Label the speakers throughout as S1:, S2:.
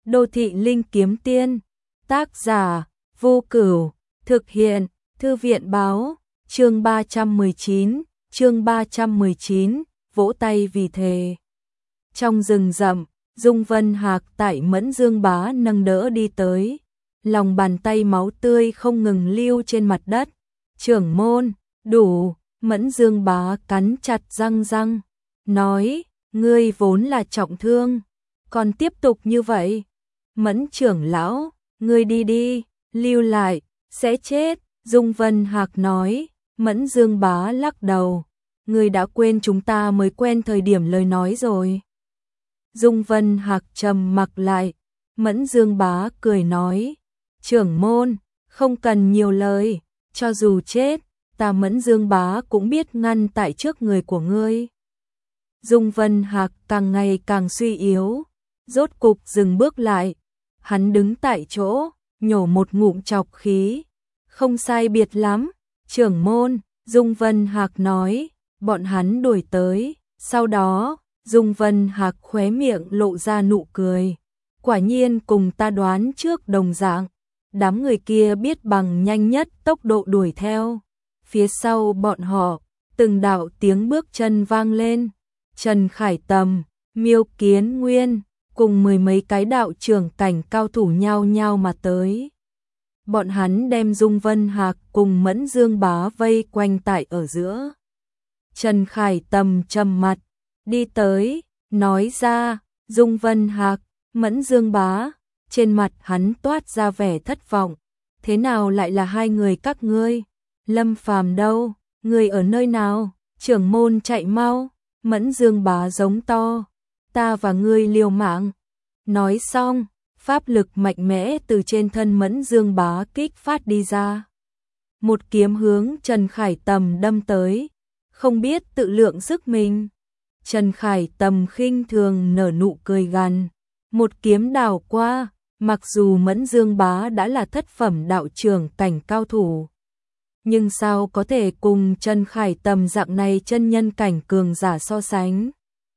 S1: Đô thị linh kiếm tiên. Tác giả Vô Cửu. Thực hiện Thư viện báo. Chương 319, vỗ tay vì thề. Trong rừng rậm, Dung Vân Hạc tại Mẫn Dương Bá nâng đỡ đi tới. Lòng bàn tay máu tươi không ngừng lưu trên mặt đất. Trưởng môn, đủ. Mẫn Dương Bá cắn chặt răng, nói, ngươi vốn là trọng thương, còn tiếp tục như vậy. Mẫn trưởng lão, ngươi đi đi, lưu lại, sẽ chết. Dung Vân Hạc nói. Mẫn Dương Bá lắc đầu, ngươi đã quên chúng ta mới quen thời điểm lời nói rồi. Dung Vân Hạc trầm mặc lại. Mẫn Dương Bá cười nói, trưởng môn, không cần nhiều lời, cho dù chết, ta Mẫn Dương Bá cũng biết ngăn tại trước người của ngươi. Dung Vân Hạc càng ngày càng suy yếu, rốt cục dừng bước lại. Hắn đứng tại chỗ, nhổ một ngụm trọc khí. Không sai biệt lắm, trưởng môn. Dung Vân Hạc nói. Bọn hắn đuổi tới. Sau đó, Dung Vân Hạc khóe miệng lộ ra nụ cười. Quả nhiên cùng ta đoán trước đồng dạng. Đám người kia biết bằng nhanh nhất tốc độ đuổi theo. Phía sau bọn họ, từng đạo tiếng bước chân vang lên. Trần Khải Tầm, Miêu Kiến Nguyên, cùng mười mấy cái đạo trưởng cảnh cao thủ nhao nhao mà tới. Bọn hắn đem Dung Vân Hạc cùng Mẫn Dương Bá vây quanh tại ở giữa. Trần Khải Tầm trầm mặt, đi tới, nói ra, Dung Vân Hạc, Mẫn Dương Bá. Trên mặt hắn toát ra vẻ thất vọng. Thế nào lại là hai người các ngươi? Lâm Phàm đâu? Người ở nơi nào? Trưởng môn chạy mau. Mẫn Dương Bá giống to. Ta và ngươi liều mạng. Nói xong, pháp lực mạnh mẽ từ trên thân Mẫn Dương Bá kích phát đi ra. Một kiếm hướng Trần Khải Tầm đâm tới. Không biết tự lượng sức mình. Trần Khải Tầm khinh thường nở nụ cười gằn. Một kiếm đảo qua. Mặc dù Mẫn Dương Bá đã là thất phẩm đạo trưởng cảnh cao thủ, nhưng sao có thể cùng Trần Khải Tầm dạng này chân nhân cảnh cường giả so sánh.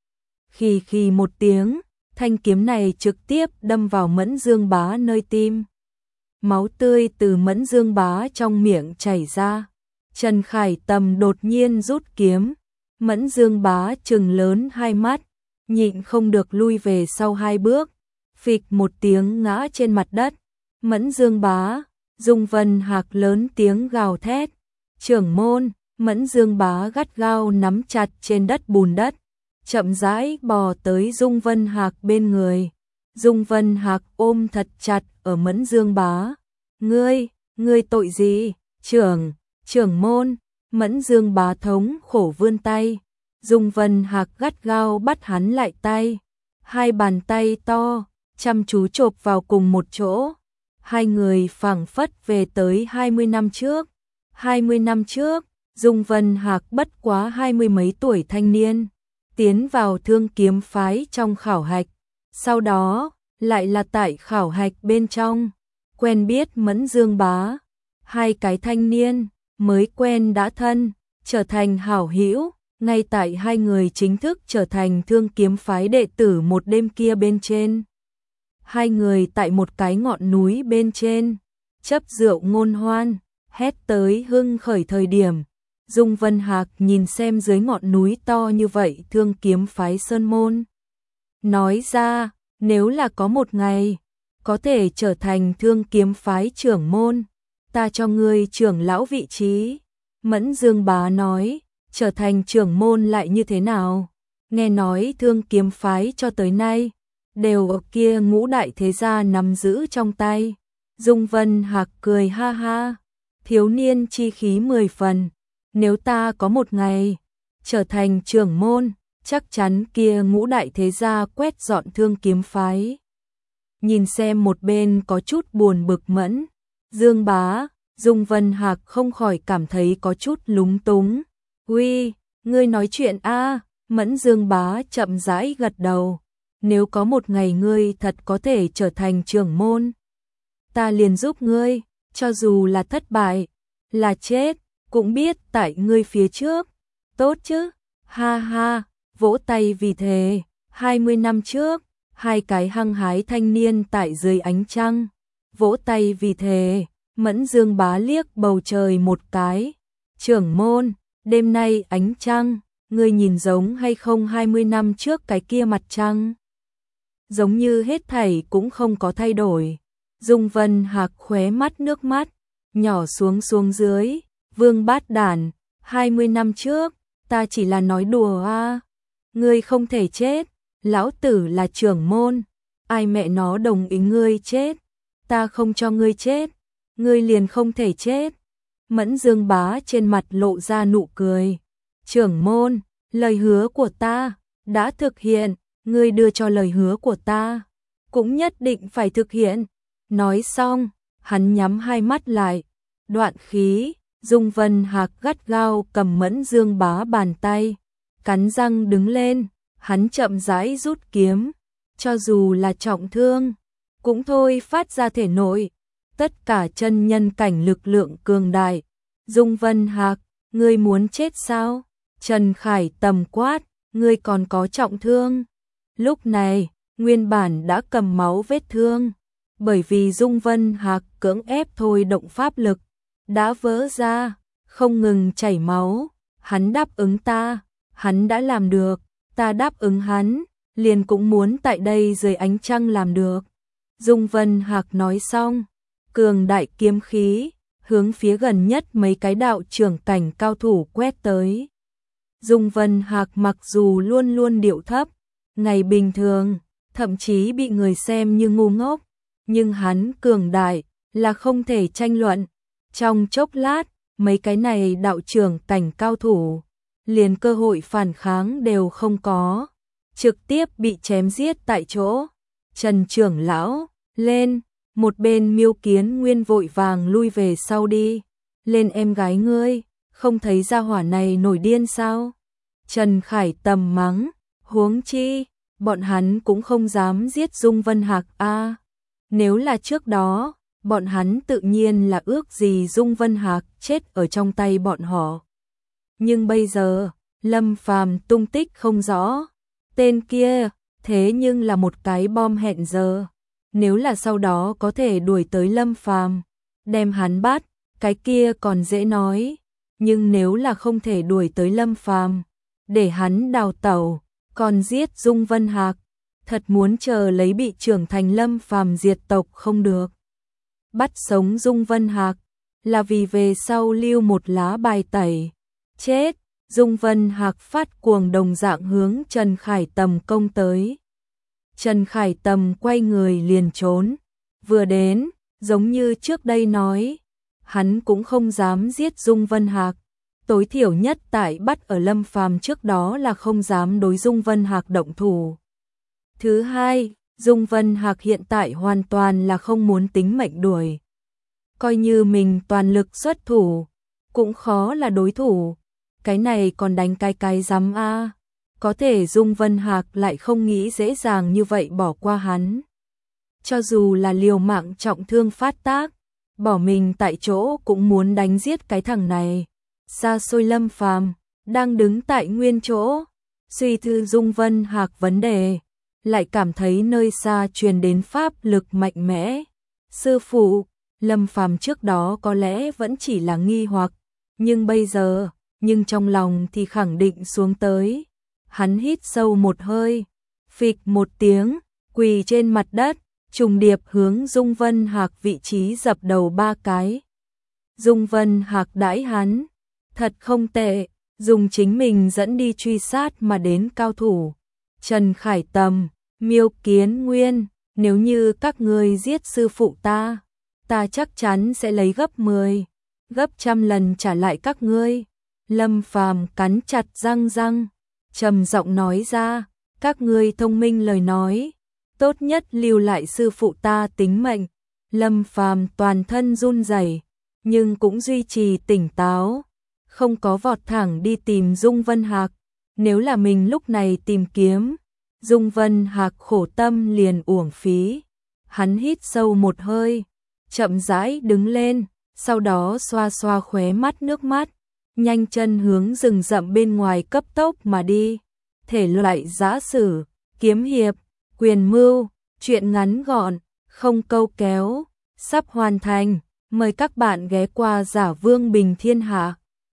S1: Khi một tiếng, thanh kiếm này trực tiếp đâm vào Mẫn Dương Bá nơi tim. Máu tươi từ Mẫn Dương Bá trong miệng chảy ra. Trần Khải Tầm đột nhiên rút kiếm. Mẫn Dương Bá trừng lớn hai mắt, nhịn không được lui về sau hai bước. Phịch một tiếng ngã trên mặt đất. Mẫn Dương Bá. Dung Vân Hạc lớn tiếng gào thét. Trưởng môn. Mẫn Dương Bá gắt gao nắm chặt trên đất bùn đất, chậm rãi bò tới Dung Vân Hạc bên người. Dung Vân Hạc ôm thật chặt ở Mẫn Dương Bá. Ngươi tội gì? Trưởng môn. Mẫn Dương Bá thống khổ vươn tay. Dung Vân Hạc gắt gao bắt hắn lại tay. Hai bàn tay to chăm chú chộp vào cùng một chỗ. Hai người phảng phất về tới 20 năm trước. 20 năm trước, Dung Vân Hạc bất quá 20 mấy tuổi thanh niên, tiến vào Thương Kiếm phái trong khảo hạch. Sau đó, lại là tại khảo hạch bên trong, quen biết Mẫn Dương Bá. Hai cái thanh niên, mới quen đã thân, trở thành hảo hữu. Ngay tại hai người chính thức trở thành Thương Kiếm phái đệ tử một đêm kia bên trên. Hai người tại một cái ngọn núi bên trên, chấp rượu ngôn hoan, hét tới hưng khởi thời điểm. Dung Vân Hạc nhìn xem dưới ngọn núi to như vậy Thương Kiếm phái sơn môn. Nói ra, nếu là có một ngày, có thể trở thành Thương Kiếm phái trưởng môn, ta cho ngươi trưởng lão vị trí. Mẫn Dương Bá nói, trở thành trưởng môn lại như thế nào? Nghe nói Thương Kiếm phái cho tới nay đều ở kia ngũ đại thế gia nắm giữ trong tay. Dung Vân Hạc cười ha ha, thiếu niên chi khí 10 phần. Nếu ta có một ngày trở thành trưởng môn, chắc chắn kia ngũ đại thế gia quét dọn Thương Kiếm phái. Nhìn xem một bên có chút buồn bực Mẫn Dương Bá, Dung Vân Hạc không khỏi cảm thấy có chút lúng túng. Uy, ngươi nói chuyện a? Mẫn Dương Bá chậm rãi gật đầu. Nếu có một ngày ngươi thật có thể trở thành trưởng môn, ta liền giúp ngươi, cho dù là thất bại, là chết, cũng biết tại ngươi phía trước. Tốt chứ? Ha ha, vỗ tay vì thế. 20 năm trước, hai cái hăng hái thanh niên tại dưới ánh trăng, vỗ tay vì thề. Mẫn Dương Bá liếc bầu trời một cái. Trưởng môn, đêm nay ánh trăng, ngươi nhìn giống hay không 20 năm trước cái kia mặt trăng? Giống như hết thảy cũng không có thay đổi. Dung Vân Hạc khóe mắt nước mắt, nhỏ xuống dưới. Vương Bát Đản, 20 năm trước, ta chỉ là nói đùa a. Ngươi không thể chết, lão tử là trưởng môn, ai mẹ nó đồng ý ngươi chết, ta không cho ngươi chết, ngươi liền không thể chết. Mẫn Dương Bá trên mặt lộ ra nụ cười. Trưởng môn, lời hứa của ta đã thực hiện, ngươi đưa cho lời hứa của ta, cũng nhất định phải thực hiện. Nói xong, hắn nhắm hai mắt lại, đoạn khí. Dung Vân Hạc gắt gao cầm Mẫn Dương Bá bàn tay, cắn răng đứng lên, hắn chậm rãi rút kiếm, cho dù là trọng thương, cũng thôi phát ra thể nội tất cả chân nhân cảnh lực lượng cường đại. Dung Vân Hạc, ngươi muốn chết sao? Trần Khải Tầm quát, ngươi còn có trọng thương. Lúc này, nguyên bản đã cầm máu vết thương, bởi vì Dung Vân Hạc cưỡng ép thôi động pháp lực, đã vỡ ra, không ngừng chảy máu. Hắn đáp ứng ta, hắn đã làm được, ta đáp ứng hắn, liền cũng muốn tại đây dưới ánh trăng làm được. Dung Vân Hạc nói xong, cường đại kiếm khí, hướng phía gần nhất mấy cái đạo trưởng cảnh cao thủ quét tới. Dung Vân Hạc mặc dù luôn luôn điệu thấp, ngày bình thường, thậm chí bị người xem như ngu ngốc, nhưng hắn cường đại, là không thể tranh luận. Trong chốc lát, mấy cái này đạo trưởng cảnh cao thủ, liền cơ hội phản kháng đều không có, trực tiếp bị chém giết tại chỗ. Trần trưởng lão, lên, một bên Miêu Kiến Nguyên vội vàng lui về sau đi. Lên em gái ngươi, không thấy gia hỏa này nổi điên sao? Trần Khải Tầm mắng, huống chi, bọn hắn cũng không dám giết Dung Vân Hạc a. Nếu là trước đó, bọn hắn tự nhiên là ước gì Dung Vân Hạc chết ở trong tay bọn họ. Nhưng bây giờ, Lâm Phàm tung tích không rõ, tên kia thế nhưng là một cái bom hẹn giờ. Nếu là sau đó có thể đuổi tới Lâm Phàm, đem hắn bắt, cái kia còn dễ nói, nhưng nếu là không thể đuổi tới Lâm Phàm, để hắn đào tẩu, còn giết Dung Vân Hạc, thật muốn chờ lấy bị trưởng thành Lâm Phàm diệt tộc không được. Bắt sống Dung Vân Hạc là vì về sau lưu một lá bài tẩy. Chết, Dung Vân Hạc phát cuồng đồng dạng hướng Trần Khải Tầm công tới. Trần Khải Tầm quay người liền trốn. Vừa đến, giống như trước đây nói, hắn cũng không dám giết Dung Vân Hạc. Tối thiểu nhất tại bắt ở Lâm Phàm trước đó là không dám đối Dung Vân Hạc động thủ. Thứ hai, Dung Vân Hạc hiện tại hoàn toàn là không muốn tính mệnh đuổi. Coi như mình toàn lực xuất thủ, cũng khó là đối thủ. Cái này còn đánh cái dám a. Có thể Dung Vân Hạc lại không nghĩ dễ dàng như vậy bỏ qua hắn. Cho dù là liều mạng trọng thương phát tác, bỏ mình tại chỗ cũng muốn đánh giết cái thằng này. Xa xôi Lâm Phàm đang đứng tại nguyên chỗ, suy tư Dung Vân Hạc vấn đề, lại cảm thấy nơi xa truyền đến pháp lực mạnh mẽ. Sư phụ, Lâm Phàm trước đó có lẽ vẫn chỉ là nghi hoặc, nhưng bây giờ, nhưng trong lòng thì khẳng định xuống tới. Hắn hít sâu một hơi, phịch một tiếng, quỳ trên mặt đất, trùng điệp hướng Dung Vân Hạc vị trí dập đầu 3 cái. Dung Vân Hạc đãi hắn, thật không tệ, dùng chính mình dẫn đi truy sát mà đến cao thủ. Trần Khải Tầm, Miêu Kiến Nguyên, nếu như các ngươi giết sư phụ ta, ta chắc chắn sẽ lấy gấp 10, gấp trăm lần trả lại các ngươi. Lâm Phàm cắn chặt răng, trầm giọng nói ra, các ngươi thông minh lời nói, tốt nhất lưu lại sư phụ ta tính mệnh. Lâm Phàm toàn thân run rẩy, nhưng cũng duy trì tỉnh táo, không có vọt thẳng đi tìm Dung Vân Hạc. Nếu là mình lúc này tìm kiếm, Dung Vân Hạc khổ tâm liền uổng phí. Hắn hít sâu một hơi, chậm rãi đứng lên, sau đó xoa xoa khóe mắt nước mắt, nhanh chân hướng rừng rậm bên ngoài cấp tốc mà đi. Thể loại giã sử, kiếm hiệp, Quyền mưu, chuyện ngắn gọn, không câu kéo, sắp hoàn thành. Mời các bạn ghé qua Giả Vương Bình Thiên Hạ.